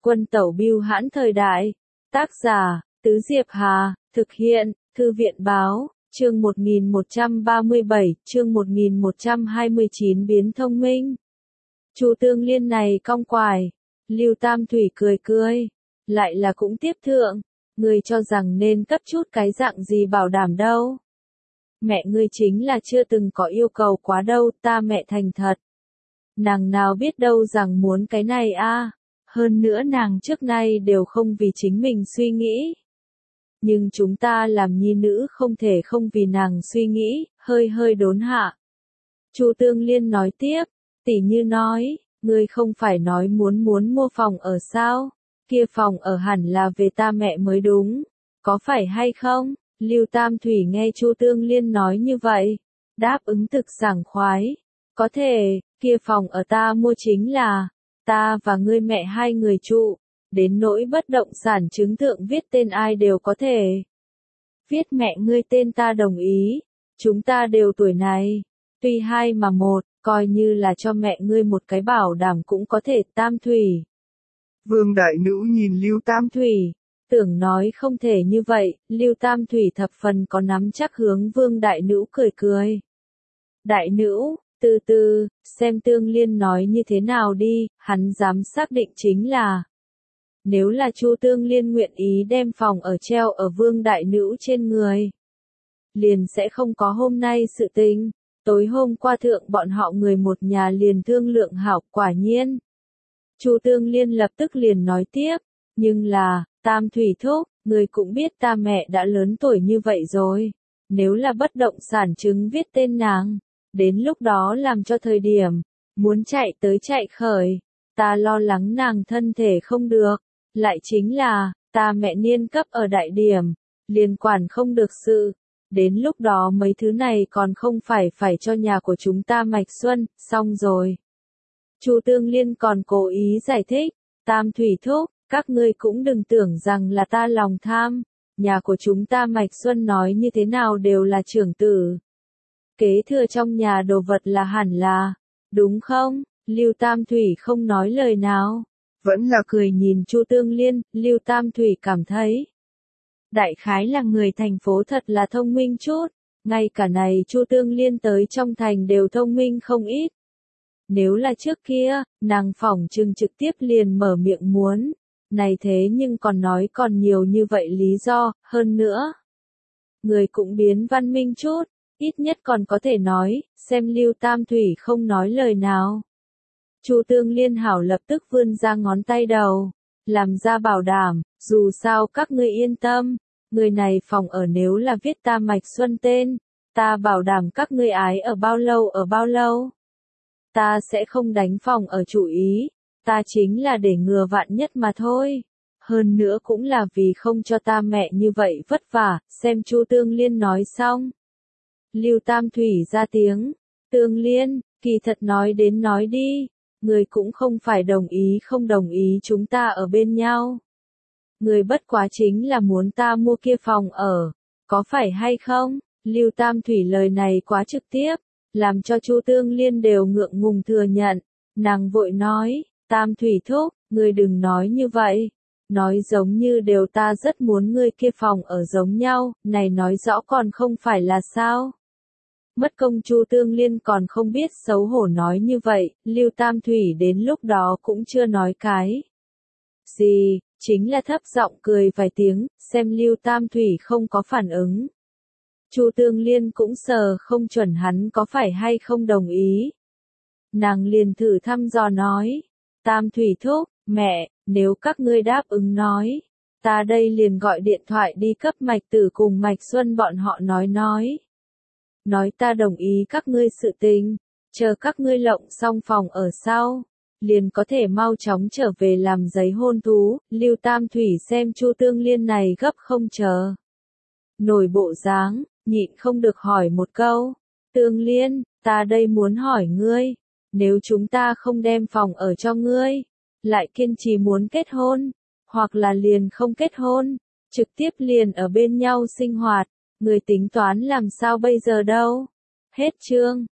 Quân tẩu bưu hãn thời đại. Tác giả, Tứ Diệp Hà, thực hiện, Thư viện báo, chương 1137, chương 1129 biến thông minh. Chu Tương Liên này cong quải. Lưu Tam Thủy cười cười. Lại là cũng tiếp thượng. Ngươi cho rằng nên cấp chút cái dạng gì bảo đảm đâu. Mẹ ngươi chính là chưa từng có yêu cầu quá đâu, ta mẹ thành thật. Nàng nào biết đâu rằng muốn cái này a. Hơn nữa nàng trước nay đều không vì chính mình suy nghĩ. Nhưng chúng ta làm nhi nữ không thể không vì nàng suy nghĩ, hơi hơi đốn hạ. Chu Tương Liên nói tiếp, tỉ như nói, ngươi không phải nói muốn mua phòng ở sao, kia phòng ở hẳn là về ta mẹ mới đúng, có phải hay không? Lưu Tam Thủy nghe Chu Tương Liên nói như vậy, đáp ứng thực sảng khoái, có thể, kia phòng ở ta mua chính là, ta và ngươi mẹ hai người trụ, đến nỗi bất động sản chứng thượng viết tên ai đều có thể. Viết mẹ ngươi tên ta đồng ý, chúng ta đều tuổi này, tuy hai mà một, coi như là cho mẹ ngươi một cái bảo đảm cũng có thể. Tam Thủy. Vương Đại Nữ nhìn Lưu Tam Thủy, tưởng nói không thể như vậy, Lưu Tam Thủy thập phần có nắm chắc hướng Vương Đại Nữ cười cười. Đại Nữ, từ từ, xem Tương Liên nói như thế nào đi, hắn dám xác định chính là. Nếu là Chu Tương Liên nguyện ý đem phòng ở treo ở Vương Đại Nữ trên người, liền sẽ không có hôm nay sự tình. Tối hôm qua thượng bọn họ người một nhà liền thương lượng hảo, quả nhiên. Chu Tương Liên lập tức liền nói tiếp, nhưng là, Tam Thủy thúc, người cũng biết ta mẹ đã lớn tuổi như vậy rồi. Nếu là bất động sản chứng viết tên nàng, đến lúc đó làm cho thời điểm, muốn chạy tới chạy khởi, ta lo lắng nàng thân thể không được. Lại chính là, ta mẹ niên cấp ở đại điểm, liên quản không được sự. Đến lúc đó mấy thứ này còn không phải cho nhà của chúng ta Mạch Xuân, xong rồi. Chu Tương Liên còn cố ý giải thích, Tam Thủy thúc, các ngươi cũng đừng tưởng rằng là ta lòng tham, nhà của chúng ta Mạch Xuân nói như thế nào đều là trưởng tử. Kế thừa trong nhà đồ vật là hẳn là, đúng không? Lưu Tam Thủy không nói lời nào, vẫn là cười nhìn Chu Tương Liên. Lưu Tam Thủy cảm thấy, đại khái là người thành phố thật là thông minh chút, ngay cả này Chu Tương Liên tới trong thành đều thông minh không ít. Nếu là trước kia, nàng phỏng chừng trực tiếp liền mở miệng muốn, này thế nhưng còn nói còn nhiều như vậy lý do, hơn nữa. Người cũng biến văn minh chút, ít nhất còn có thể nói, xem Lưu Tam Thủy không nói lời nào. Chu Tương Liên hảo lập tức vươn ra ngón tay đầu, làm ra bảo đảm, dù sao các ngươi yên tâm, người này phòng ở nếu là viết ta Mạch Xuân tên, ta bảo đảm các ngươi ái ở bao lâu. Ta sẽ không đánh phòng ở chủ ý, ta chính là để ngừa vạn nhất mà thôi. Hơn nữa cũng là vì không cho ta mẹ như vậy vất vả, xem Chu Tương Liên nói xong. Lưu Tam Thủy ra tiếng, Tương Liên, kỳ thật nói đến nói đi, người cũng không phải đồng ý không đồng ý chúng ta ở bên nhau. Người bất quá chính là muốn ta mua kia phòng ở, có phải hay không? Lưu Tam Thủy lời này quá trực tiếp, làm cho Chu Tương Liên đều ngượng ngùng thừa nhận. Nàng vội nói, Tam Thủy thúc, ngươi đừng nói như vậy. Nói giống như đều ta rất muốn ngươi kia phòng ở giống nhau, này nói rõ còn không phải là sao. Mất công Chu Tương Liên còn không biết xấu hổ nói như vậy, Lưu Tam Thủy đến lúc đó cũng chưa nói cái gì, chính là thấp giọng cười vài tiếng, xem Lưu Tam Thủy không có phản ứng. Chu Tương Liên cũng sờ không chuẩn hắn có phải hay không đồng ý. Nàng liền thử thăm dò nói, Tam Thủy thúc, mẹ, nếu các ngươi đáp ứng nói, ta đây liền gọi điện thoại đi cấp Mạch Tử cùng Mạch Xuân bọn họ nói. Nói ta đồng ý các ngươi sự tình, chờ các ngươi lộng xong phòng ở sau, liền có thể mau chóng trở về làm giấy hôn thú. Lưu Tam Thủy xem Chu Tương Liên này gấp không chờ nổi bộ dáng, nhịn không được hỏi một câu, Tương Liên, ta đây muốn hỏi ngươi, nếu chúng ta không đem phòng ở cho ngươi, lại kiên trì muốn kết hôn, hoặc là liền không kết hôn, trực tiếp liền ở bên nhau sinh hoạt, người tính toán làm sao bây giờ đâu? Hết chương.